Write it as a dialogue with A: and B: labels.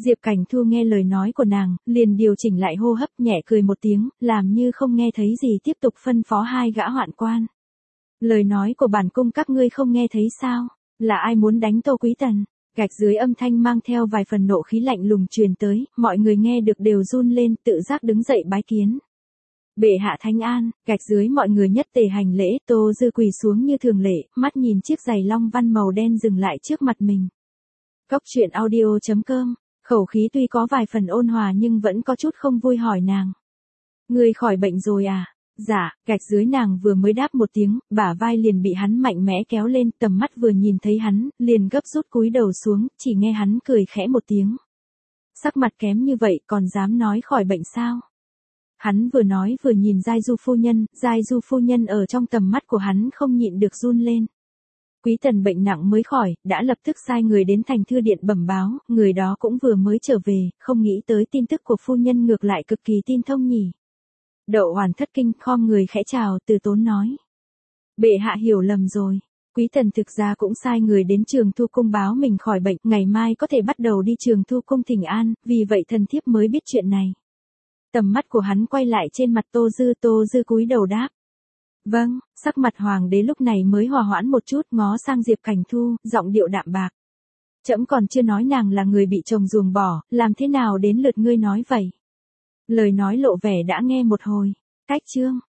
A: Diệp Cảnh Thu nghe lời nói của nàng, liền điều chỉnh lại hô hấp, nhẹ cười một tiếng, làm như không nghe thấy gì, tiếp tục phân phó hai gã hoạn quan. Lời nói của bản cung các ngươi không nghe thấy sao? Là ai muốn đánh Tô Quý Tần? Gạch dưới âm thanh mang theo vài phần nộ khí lạnh lùng truyền tới, mọi người nghe được đều run lên, tự giác đứng dậy bái kiến. Bệ hạ thánh an, gạch dưới mọi người nhất tề hành lễ, Tô Dư quỳ xuống như thường lệ, mắt nhìn chiếc giày long văn màu đen dừng lại trước mặt mình. Cốc truyện audio.com, khẩu khí tuy có vài phần ôn hòa nhưng vẫn có chút không vui hỏi nàng. Người khỏi bệnh rồi à? Dạ, gạch dưới nàng vừa mới đáp một tiếng, bả vai liền bị hắn mạnh mẽ kéo lên, tầm mắt vừa nhìn thấy hắn, liền gấp rút cúi đầu xuống, chỉ nghe hắn cười khẽ một tiếng. Sắc mặt kém như vậy còn dám nói khỏi bệnh sao? Hắn vừa nói vừa nhìn Giai Du phu nhân ở trong tầm mắt của hắn không nhịn được run lên. Quý Tần bệnh nặng mới khỏi, đã lập tức sai người đến thành thư điện bẩm báo, người đó cũng vừa mới trở về, không nghĩ tới tin tức của phu nhân ngược lại cực kỳ tin thông nhỉ. Đậu Hoàn thất kinh, khom người khẽ chào, từ tốn nói. Bệ hạ hiểu lầm rồi. Quý Tần thực ra cũng sai người đến Trường Thu Cung báo mình khỏi bệnh, ngày mai có thể bắt đầu đi Trường Thu Cung thỉnh an, vì vậy thần thiếp mới biết chuyện này. Tầm mắt của hắn quay lại trên mặt Tô Dư cúi đầu đáp. Vâng, sắc mặt hoàng đế lúc này mới hòa hoãn một chút, ngó sang Diệp Cảnh Thu, giọng điệu đạm bạc. Trẫm còn chưa nói nàng là người bị chồng ruồng bỏ, làm thế nào đến lượt ngươi nói vậy? Lời nói lộ vẻ đã nghe một hồi. Cách chương.